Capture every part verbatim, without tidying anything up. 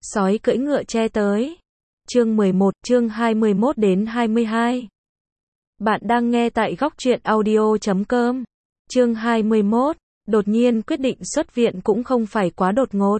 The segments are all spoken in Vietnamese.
Sói cưỡi ngựa tre tới. Chương mười một, chương hai mươi mốt đến hai mươi hai. Bạn đang nghe tại góc truyện audio chấm com. Chương hai mươi mốt, đột nhiên quyết định xuất viện cũng không phải quá đột ngột.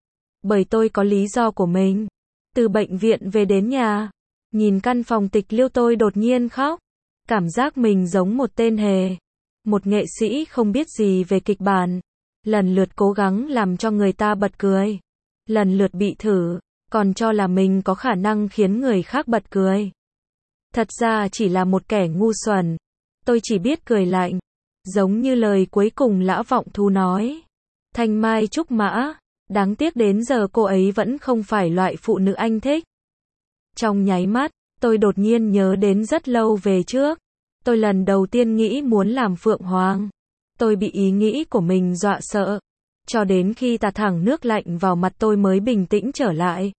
Bởi tôi có lý do của mình. Từ bệnh viện về đến nhà, nhìn căn phòng tịch liêu tôi đột nhiên khóc. Cảm giác mình giống một tên hề. Một nghệ sĩ không biết gì về kịch bản. Lần lượt cố gắng làm cho người ta bật cười. Lần lượt bị thử, còn cho là mình có khả năng khiến người khác bật cười. Thật ra chỉ là một kẻ ngu xuẩn. Tôi chỉ biết cười lạnh. Giống như lời cuối cùng Lã Vọng Thú nói. Thanh mai trúc mã. Đáng tiếc đến giờ cô ấy vẫn không phải loại phụ nữ anh thích. Trong nháy mắt, tôi đột nhiên nhớ đến rất lâu về trước. Tôi lần đầu tiên nghĩ muốn làm Phượng Hoàng. Tôi bị ý nghĩ của mình dọa sợ. Cho đến khi tạt thẳng nước lạnh vào mặt tôi mới bình tĩnh trở lại.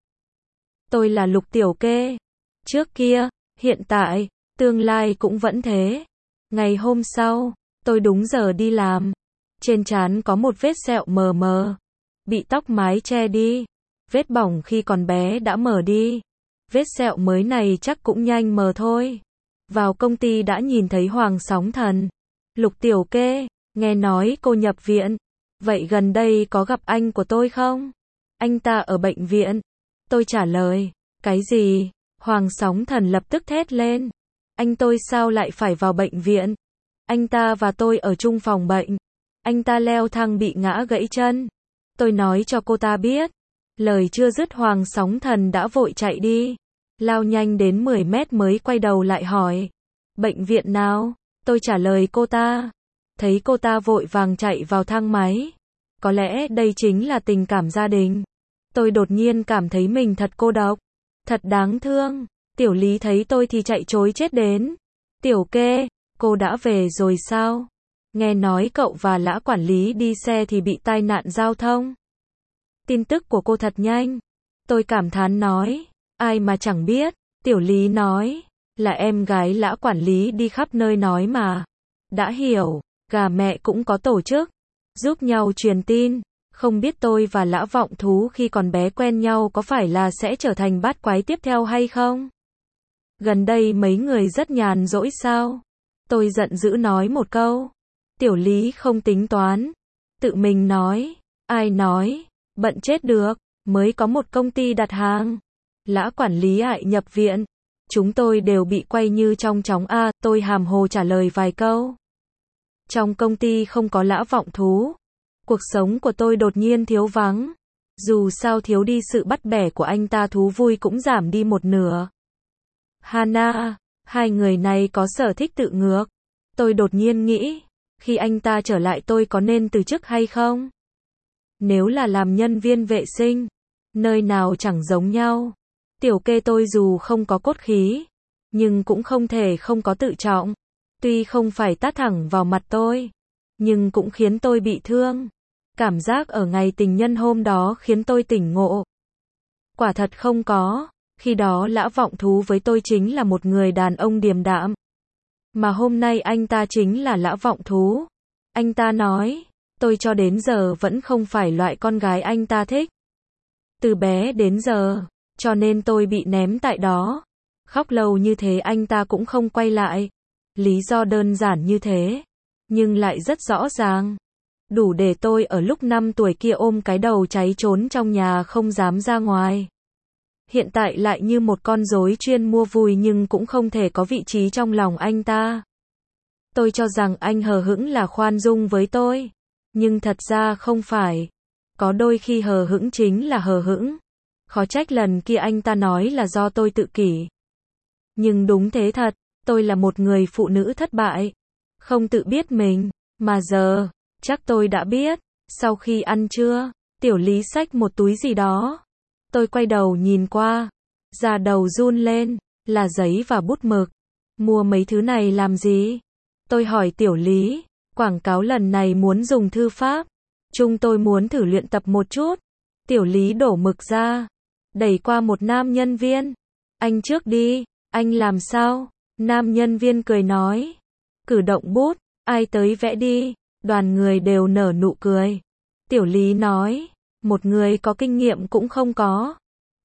Tôi là Lục Tiểu Kê. Trước kia, hiện tại, tương lai cũng vẫn thế. Ngày hôm sau, tôi đúng giờ đi làm. Trên trán có một vết sẹo mờ mờ. Bị tóc mái che đi. Vết bỏng khi còn bé đã mờ đi. Vết sẹo mới này chắc cũng nhanh mờ thôi. Vào công ty đã nhìn thấy Hoàng Sóng Thần. Lục Tiểu Kê, nghe nói cô nhập viện. Vậy gần đây có gặp anh của tôi không? Anh ta ở bệnh viện. Tôi trả lời. Cái gì? Hoàng Sóng Thần lập tức thét lên. Anh tôi sao lại phải vào bệnh viện? Anh ta và tôi ở chung phòng bệnh. Anh ta leo thang bị ngã gãy chân. Tôi nói cho cô ta biết. Lời chưa dứt Hoàng Sóng Thần đã vội chạy đi. Lao nhanh đến mười mét mới quay đầu lại hỏi. Bệnh viện nào? Tôi trả lời cô ta. Thấy cô ta vội vàng chạy vào thang máy. Có lẽ đây chính là tình cảm gia đình. Tôi đột nhiên cảm thấy mình thật cô độc. Thật đáng thương. Tiểu Lý thấy tôi thì chạy trối chết đến. Tiểu Kê, cô đã về rồi sao? Nghe nói cậu và Lã quản lý đi xe thì bị tai nạn giao thông. Tin tức của cô thật nhanh. Tôi cảm thán nói. Ai mà chẳng biết. Tiểu Lý nói. Là em gái Lã quản lý đi khắp nơi nói mà. Đã hiểu. Gà mẹ cũng có tổ chức. Giúp nhau truyền tin. Không biết tôi và Lã Vọng Thú khi còn bé quen nhau có phải là sẽ trở thành bát quái tiếp theo hay không? Gần đây mấy người rất nhàn rỗi sao? Tôi giận dữ nói một câu. Tiểu Lý không tính toán. Tự mình nói. Ai nói? Bận chết được. Mới có một công ty đặt hàng. Lã quản lý hại nhập viện. Chúng tôi đều bị quay như trong chóng a. Tôi hàm hồ trả lời vài câu. Trong công ty không có Lã Vọng Thú. Cuộc sống của tôi đột nhiên thiếu vắng. Dù sao thiếu đi sự bắt bẻ của anh ta, thú vui cũng giảm đi một nửa. Hana, hai người này có sở thích tự ngược. Tôi đột nhiên nghĩ, khi anh ta trở lại tôi có nên từ chức hay không? Nếu là làm nhân viên vệ sinh, nơi nào chẳng giống nhau. Tiểu Kê tôi dù không có cốt khí, nhưng cũng không thể không có tự trọng. Tuy không phải tát thẳng vào mặt tôi, nhưng cũng khiến tôi bị thương. Cảm giác ở ngày tình nhân hôm đó khiến tôi tỉnh ngộ. Quả thật không có. Khi đó Lã Vọng Thú với tôi chính là một người đàn ông điềm đạm. Mà hôm nay anh ta chính là Lã Vọng Thú. Anh ta nói, tôi cho đến giờ vẫn không phải loại con gái anh ta thích. Từ bé đến giờ, cho nên tôi bị ném tại đó. Khóc lâu như thế anh ta cũng không quay lại. Lý do đơn giản như thế, nhưng lại rất rõ ràng. Đủ để tôi ở lúc năm tuổi kia ôm cái đầu cháy trốn trong nhà không dám ra ngoài. Hiện tại lại như một con rối chuyên mua vui nhưng cũng không thể có vị trí trong lòng anh ta. Tôi cho rằng anh hờ hững là khoan dung với tôi. Nhưng thật ra không phải. Có đôi khi hờ hững chính là hờ hững. Khó trách lần kia anh ta nói là do tôi tự kỷ. Nhưng đúng thế thật, tôi là một người phụ nữ thất bại. Không tự biết mình, mà giờ, chắc tôi đã biết. Sau khi ăn trưa, Tiểu Lý xách một túi gì đó. Tôi quay đầu nhìn qua. Da đầu run lên. Là giấy và bút mực. Mua mấy thứ này làm gì? Tôi hỏi Tiểu Lý. Quảng cáo lần này muốn dùng thư pháp. Chúng tôi muốn thử luyện tập một chút. Tiểu Lý đổ mực ra. Đẩy qua một nam nhân viên. Anh trước đi. Anh làm sao? Nam nhân viên cười nói. Cử động bút. Ai tới vẽ đi. Đoàn người đều nở nụ cười. Tiểu Lý nói. Một người có kinh nghiệm cũng không có.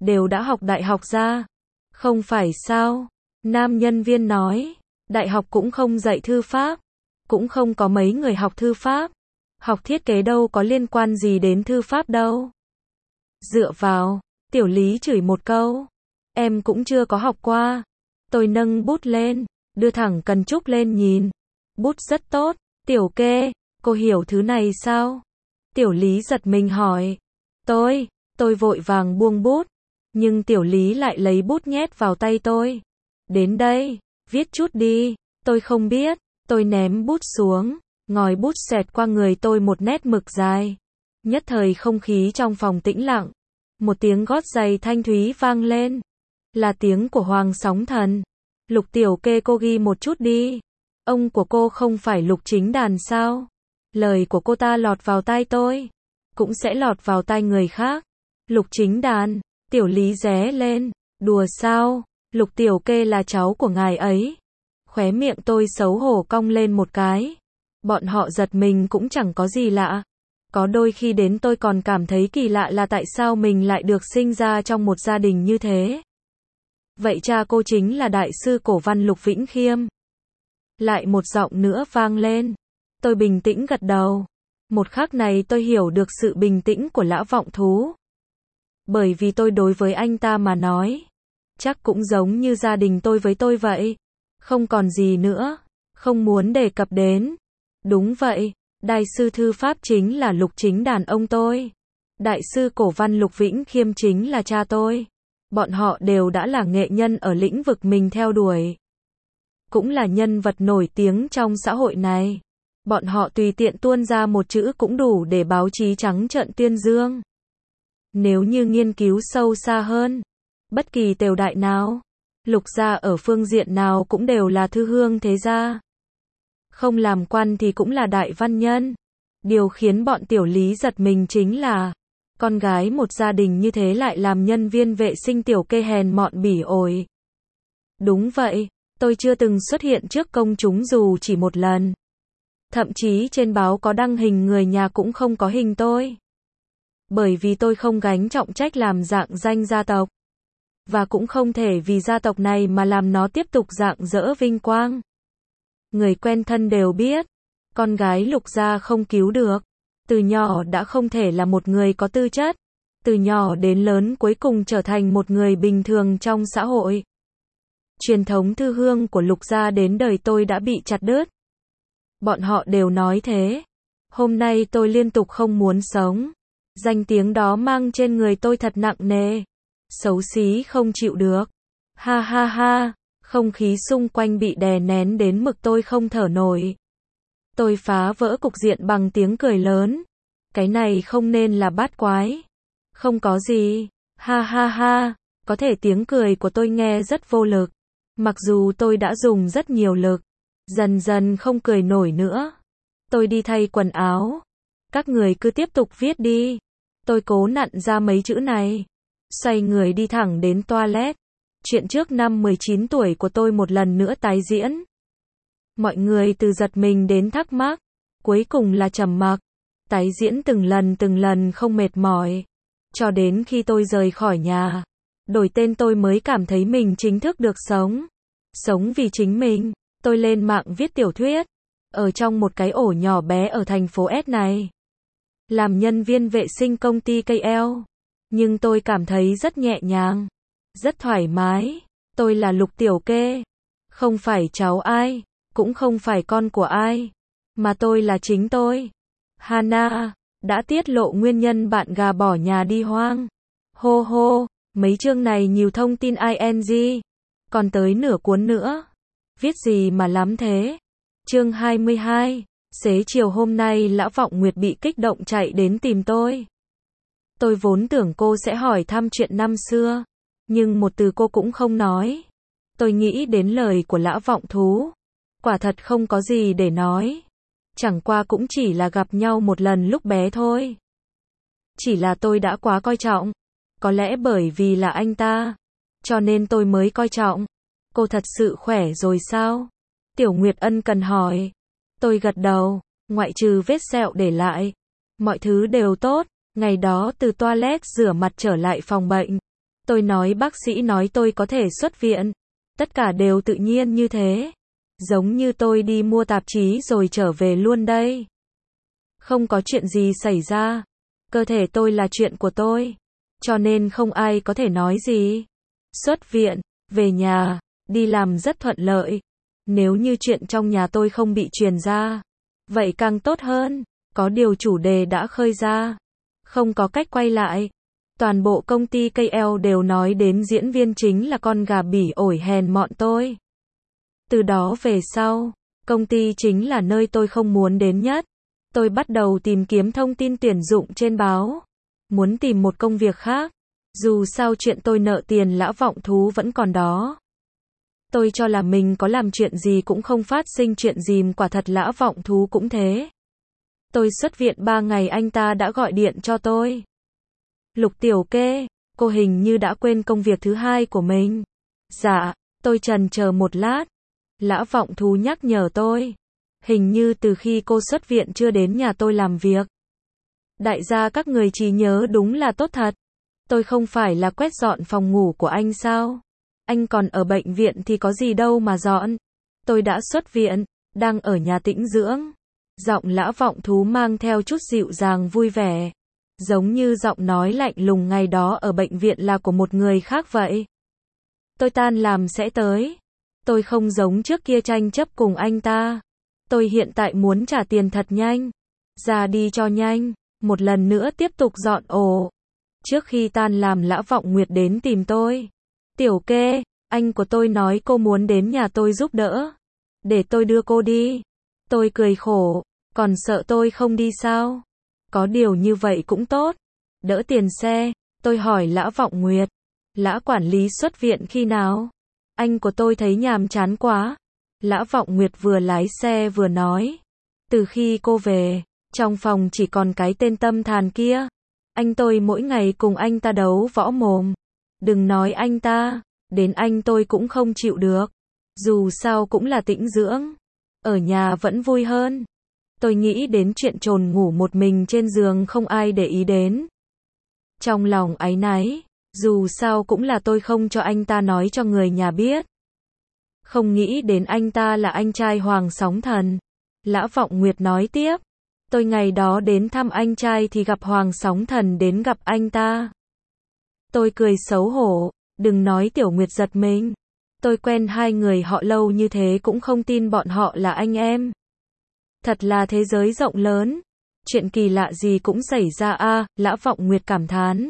đều đã học đại học ra. Không phải sao? Nam nhân viên nói, đại học cũng không dạy thư pháp, cũng không có mấy người học thư pháp. Học thiết kế đâu có liên quan gì đến thư pháp đâu. Dựa vào, Tiểu Lý chửi một câu. Em cũng chưa có học qua. Tôi nâng bút lên, đưa thẳng cần trúc lên nhìn. Bút rất tốt. Tiểu Kê, cô hiểu thứ này sao? Tiểu Lý giật mình hỏi. Tôi, tôi vội vàng buông bút. Nhưng Tiểu Lý lại lấy bút nhét vào tay tôi. Đến đây, viết chút đi. Tôi không biết. Tôi ném bút xuống. Ngòi bút xẹt qua người tôi một nét mực dài. Nhất thời không khí trong phòng tĩnh lặng. Một tiếng gót giày thanh thúy vang lên. Là tiếng của Hoàng Sóng Thần. Lục Tiểu Kê, cô ghi một chút đi. Ông của cô không phải Lục Chính Đàn sao? Lời của cô ta lọt vào tai tôi, cũng sẽ lọt vào tai người khác. Lục Chính Đàn, Tiểu Lý ré lên. Đùa sao? Lục Tiểu Kê là cháu của ngài ấy. Khóe miệng tôi xấu hổ cong lên một cái. Bọn họ giật mình cũng chẳng có gì lạ. Có đôi khi đến tôi còn cảm thấy kỳ lạ là tại sao mình lại được sinh ra trong một gia đình như thế. Vậy cha cô chính là đại sư cổ văn Lục Vĩnh Khiêm. Lại một giọng nữa vang lên. Tôi bình tĩnh gật đầu. Một khắc này tôi hiểu được sự bình tĩnh của Lã Vọng Thú. Bởi vì tôi đối với anh ta mà nói, chắc cũng giống như gia đình tôi với tôi vậy. Không còn gì nữa, không muốn đề cập đến. Đúng vậy, đại sư thư pháp chính là Lục Chính Đàn ông tôi. Đại sư cổ văn Lục Vĩnh Khiêm chính là cha tôi. Bọn họ đều đã là nghệ nhân ở lĩnh vực mình theo đuổi. Cũng là nhân vật nổi tiếng trong xã hội này. Bọn họ tùy tiện tuôn ra một chữ cũng đủ để báo chí trắng trợn tuyên dương. Nếu như nghiên cứu sâu xa hơn, bất kỳ tều đại nào, Lục gia ở phương diện nào cũng đều là thư hương thế gia. Không làm quan thì cũng là đại văn nhân. Điều khiến bọn Tiểu Lý giật mình chính là, con gái một gia đình như thế lại làm nhân viên vệ sinh. Tiểu Kê hèn mọn bỉ ổi. Đúng vậy, tôi chưa từng xuất hiện trước công chúng dù chỉ một lần. Thậm chí trên báo có đăng hình người nhà cũng không có hình tôi. Bởi vì tôi không gánh trọng trách làm rạng danh gia tộc. Và cũng không thể vì gia tộc này mà làm nó tiếp tục rạng rỡ vinh quang. Người quen thân đều biết, con gái Lục gia không cứu được. Từ nhỏ đã không thể là một người có tư chất. Từ nhỏ đến lớn cuối cùng trở thành một người bình thường trong xã hội. Truyền thống thư hương của Lục gia đến đời tôi đã bị chặt đứt. Bọn họ đều nói thế. Hôm nay tôi liên tục không muốn sống. Danh tiếng đó mang trên người tôi thật nặng nề. Xấu xí không chịu được. Ha ha ha, không khí xung quanh bị đè nén đến mực tôi không thở nổi. Tôi phá vỡ cục diện bằng tiếng cười lớn. Cái này không nên là bát quái. Không có gì. Ha ha ha, có thể tiếng cười của tôi nghe rất vô lực. Mặc dù tôi đã dùng rất nhiều lực. Dần dần không cười nổi nữa. Tôi đi thay quần áo. Các người cứ tiếp tục viết đi. Tôi cố nặn ra mấy chữ này. Xoay người đi thẳng đến toilet. Chuyện trước năm mười chín tuổi của tôi một lần nữa tái diễn. Mọi người từ giật mình đến thắc mắc. Cuối cùng là trầm mặc. Tái diễn từng lần từng lần không mệt mỏi. Cho đến khi tôi rời khỏi nhà. Đổi tên tôi mới cảm thấy mình chính thức được sống. Sống vì chính mình. Tôi lên mạng viết tiểu thuyết. Ở trong một cái ổ nhỏ bé ở thành phố S này. Làm nhân viên vệ sinh công ty ca lờ. Nhưng tôi cảm thấy rất nhẹ nhàng. Rất thoải mái. Tôi là Lục Tiểu Kê. Không phải cháu ai. Cũng không phải con của ai. Mà tôi là chính tôi. Hana đã tiết lộ nguyên nhân bạn gà bỏ nhà đi hoang. Hô hô, mấy chương này nhiều thông tin ing. Còn tới nửa cuốn nữa. Viết gì mà lắm thế? Chương hai mươi hai. Xế chiều hôm nay Lã Vọng Nguyệt bị kích động chạy đến tìm tôi. Tôi vốn tưởng cô sẽ hỏi thăm chuyện năm xưa. Nhưng một từ cô cũng không nói. Tôi nghĩ đến lời của Lã Vọng Thú. Quả thật không có gì để nói. Chẳng qua cũng chỉ là gặp nhau một lần lúc bé thôi. Chỉ là tôi đã quá coi trọng. Có lẽ bởi vì là anh ta. Cho nên tôi mới coi trọng. Cô thật sự khỏe rồi sao? Tiểu Nguyệt ân cần hỏi. Tôi gật đầu. Ngoại trừ vết sẹo để lại. Mọi thứ đều tốt. Ngày đó từ toilet rửa mặt trở lại phòng bệnh. Tôi nói bác sĩ nói tôi có thể xuất viện. Tất cả đều tự nhiên như thế. Giống như tôi đi mua tạp chí rồi trở về luôn đây. Không có chuyện gì xảy ra. Cơ thể tôi là chuyện của tôi. Cho nên không ai có thể nói gì. Xuất viện, về nhà, đi làm rất thuận lợi. Nếu như chuyện trong nhà tôi không bị truyền ra, vậy càng tốt hơn. Có điều chủ đề đã khơi ra. Không có cách quay lại. Toàn bộ công ty ca lờ đều nói đến diễn viên chính là con gà bỉ ổi hèn mọn tôi. Từ đó về sau, công ty chính là nơi tôi không muốn đến nhất. Tôi bắt đầu tìm kiếm thông tin tuyển dụng trên báo. Muốn tìm một công việc khác. Dù sao chuyện tôi nợ tiền Lã Vọng Thú vẫn còn đó. Tôi cho là mình có làm chuyện gì cũng không phát sinh chuyện gì, quả thật Lã Vọng Thú cũng thế. Tôi xuất viện ba ngày anh ta đã gọi điện cho tôi. Lục Tiểu Kê, cô hình như đã quên công việc thứ hai của mình. Dạ, tôi chần chờ một lát. Lã Vọng Thú nhắc nhở tôi. Hình như từ khi cô xuất viện chưa đến nhà tôi làm việc. Đại gia các người trí nhớ đúng là tốt thật. Tôi không phải là quét dọn phòng ngủ của anh sao? Anh còn ở bệnh viện thì có gì đâu mà dọn. Tôi đã xuất viện, đang ở nhà tĩnh dưỡng. Giọng Lã Vọng Thú mang theo chút dịu dàng vui vẻ. Giống như giọng nói lạnh lùng ngày đó ở bệnh viện là của một người khác vậy. Tôi tan làm sẽ tới. Tôi không giống trước kia tranh chấp cùng anh ta. Tôi hiện tại muốn trả tiền thật nhanh. Ra đi cho nhanh. Một lần nữa tiếp tục dọn ổ. Trước khi tan làm Lã Vọng Nguyệt đến tìm tôi. Tiểu Kê, anh của tôi nói cô muốn đến nhà tôi giúp đỡ. Để tôi đưa cô đi. Tôi cười khổ. Còn sợ tôi không đi sao? Có điều như vậy cũng tốt. Đỡ tiền xe. Tôi hỏi Lã Vọng Nguyệt. Lã quản lý xuất viện khi nào? Anh của tôi thấy nhàm chán quá. Lã Vọng Nguyệt vừa lái xe vừa nói. Từ khi cô về, trong phòng chỉ còn cái tên Tâm Thàn kia. Anh tôi mỗi ngày cùng anh ta đấu võ mồm. Đừng nói anh ta, đến anh tôi cũng không chịu được. Dù sao cũng là tĩnh dưỡng. Ở nhà vẫn vui hơn. Tôi nghĩ đến chuyện chồn ngủ một mình trên giường không ai để ý đến. Trong lòng áy náy, dù sao cũng là tôi không cho anh ta nói cho người nhà biết. Không nghĩ đến anh ta là anh trai Hoàng Sóng Thần. Lã Vọng Nguyệt nói tiếp. Tôi ngày đó đến thăm anh trai thì gặp Hoàng Sóng Thần đến gặp anh ta. Tôi cười xấu hổ, đừng nói Tiểu Nguyệt giật mình. Tôi quen hai người họ lâu như thế cũng không tin bọn họ là anh em. Thật là thế giới rộng lớn. Chuyện kỳ lạ gì cũng xảy ra a, Lã Vọng Nguyệt cảm thán.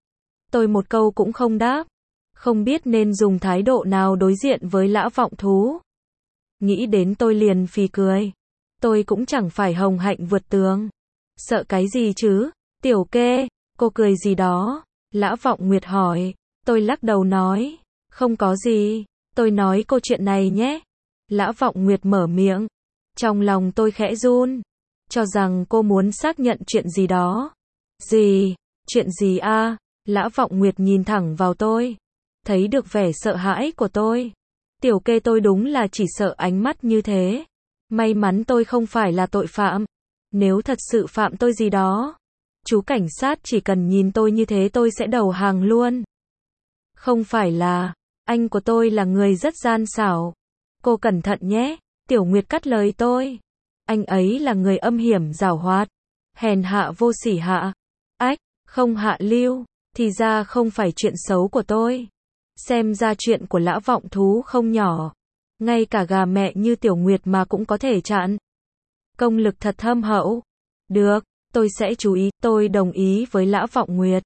Tôi một câu cũng không đáp. Không biết nên dùng thái độ nào đối diện với Lã Vọng Thú. Nghĩ đến tôi liền phì cười. Tôi cũng chẳng phải hồng hạnh vượt tường. Sợ cái gì chứ? Tiểu Kê, cô cười gì đó? Lã Vọng Nguyệt hỏi. Tôi lắc đầu nói. Không có gì. Tôi nói cô chuyện này nhé. Lã Vọng Nguyệt mở miệng. Trong lòng tôi khẽ run. Cho rằng cô muốn xác nhận chuyện gì đó. Gì? Chuyện gì a? Lã Vọng Nguyệt nhìn thẳng vào tôi. Thấy được vẻ sợ hãi của tôi. Tiểu Kê, tôi đúng là chỉ sợ ánh mắt như thế. May mắn tôi không phải là tội phạm. Nếu thật sự phạm tôi gì đó, chú cảnh sát chỉ cần nhìn tôi như thế tôi sẽ đầu hàng luôn. Không phải là, anh của tôi là người rất gian xảo. Cô cẩn thận nhé. Tiểu Nguyệt cắt lời tôi. Anh ấy là người âm hiểm giảo hoạt. Hèn hạ vô sỉ hạ. Ách, không hạ lưu. Thì ra không phải chuyện xấu của tôi. Xem ra chuyện của Lã Vọng Thú không nhỏ. Ngay cả gà mẹ như Tiểu Nguyệt mà cũng có thể chặn. Công lực thật thâm hậu. Được, tôi sẽ chú ý, tôi đồng ý với Lã Vọng Nguyệt.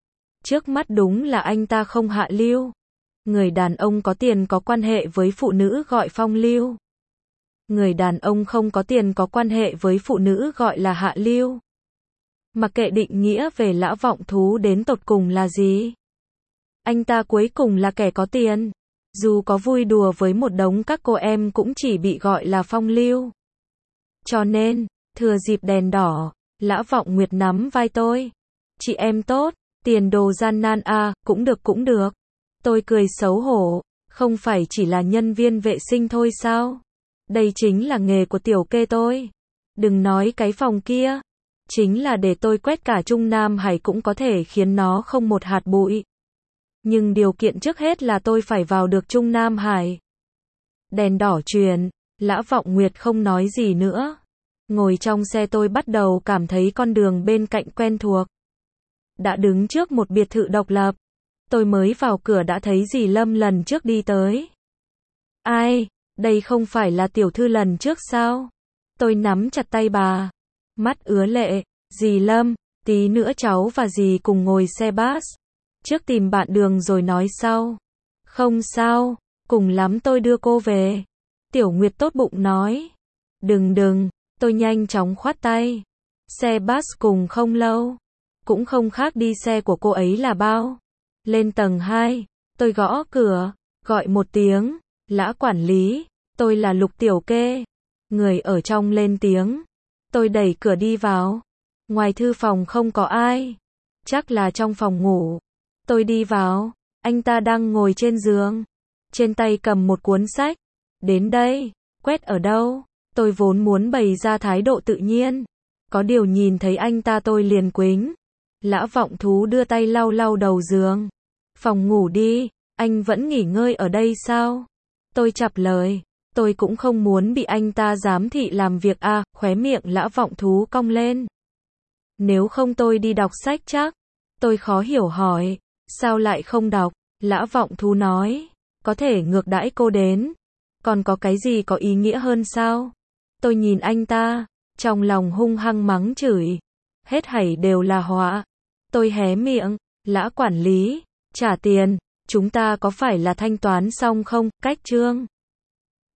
Trước mắt đúng là anh ta không hạ lưu. Người đàn ông có tiền có quan hệ với phụ nữ gọi phong lưu. Người đàn ông không có tiền có quan hệ với phụ nữ gọi là hạ lưu. Mặc kệ định nghĩa về Lã Vọng Thú đến tột cùng là gì. Anh ta cuối cùng là kẻ có tiền. Dù có vui đùa với một đống các cô em cũng chỉ bị gọi là phong lưu. Cho nên, thừa dịp đèn đỏ, Lã Vọng Nguyệt nắm vai tôi. Chị em tốt, tiền đồ gian nan à, cũng được cũng được. Tôi cười xấu hổ, không phải chỉ là nhân viên vệ sinh thôi sao? Đây chính là nghề của Tiểu Kê tôi. Đừng nói cái phòng kia. Chính là để tôi quét cả Trung Nam Hải cũng có thể khiến nó không một hạt bụi. nhưng điều kiện trước hết là tôi phải vào được Trung Nam Hải. Đèn đỏ truyền, Lã Vọng Nguyệt không nói gì nữa. Ngồi trong xe tôi bắt đầu cảm thấy con đường bên cạnh quen thuộc. Đã đứng trước một biệt thự độc lập. Tôi mới vào cửa đã thấy dì Lâm lần trước đi tới. Ai, đây không phải là tiểu thư lần trước sao? Tôi nắm chặt tay bà. Mắt ứa lệ, dì Lâm, tí nữa cháu và dì cùng ngồi xe bus. Trước tìm bạn đường rồi nói sau. Không sao, cùng lắm tôi đưa cô về. Tiểu Nguyệt tốt bụng nói. Đừng đừng, tôi nhanh chóng khoát tay. Xe bus cùng không lâu. Cũng không khác đi xe của cô ấy là bao. Lên tầng hai, tôi gõ cửa, gọi một tiếng. Lã quản lý, tôi là Lục Tiểu Kê. Người ở trong lên tiếng. Tôi đẩy cửa đi vào. Ngoài thư phòng không có ai. Chắc là trong phòng ngủ. Tôi đi vào. Anh ta đang ngồi trên giường. Trên tay cầm một cuốn sách. Đến đây, quét ở đâu? Tôi vốn muốn bày ra thái độ tự nhiên. Có điều nhìn thấy anh ta tôi liền quính. Lã Vọng Thú đưa tay lau lau đầu giường. Phòng ngủ đi, anh vẫn nghỉ ngơi ở đây sao? Tôi chặp lời. Tôi cũng không muốn bị anh ta giám thị làm việc à, khóe miệng Lã Vọng Thú cong lên. Nếu không tôi đi đọc sách chắc. Tôi khó hiểu hỏi. Sao lại không đọc? Lã Vọng Thú nói. Có thể ngược đãi cô đến. Còn có cái gì có ý nghĩa hơn sao? Tôi nhìn anh ta. Trong lòng hung hăng mắng chửi. Hết thảy đều là họa. Tôi hé miệng. Lã quản lý. Trả tiền. Chúng ta có phải là thanh toán xong không? Cách trương.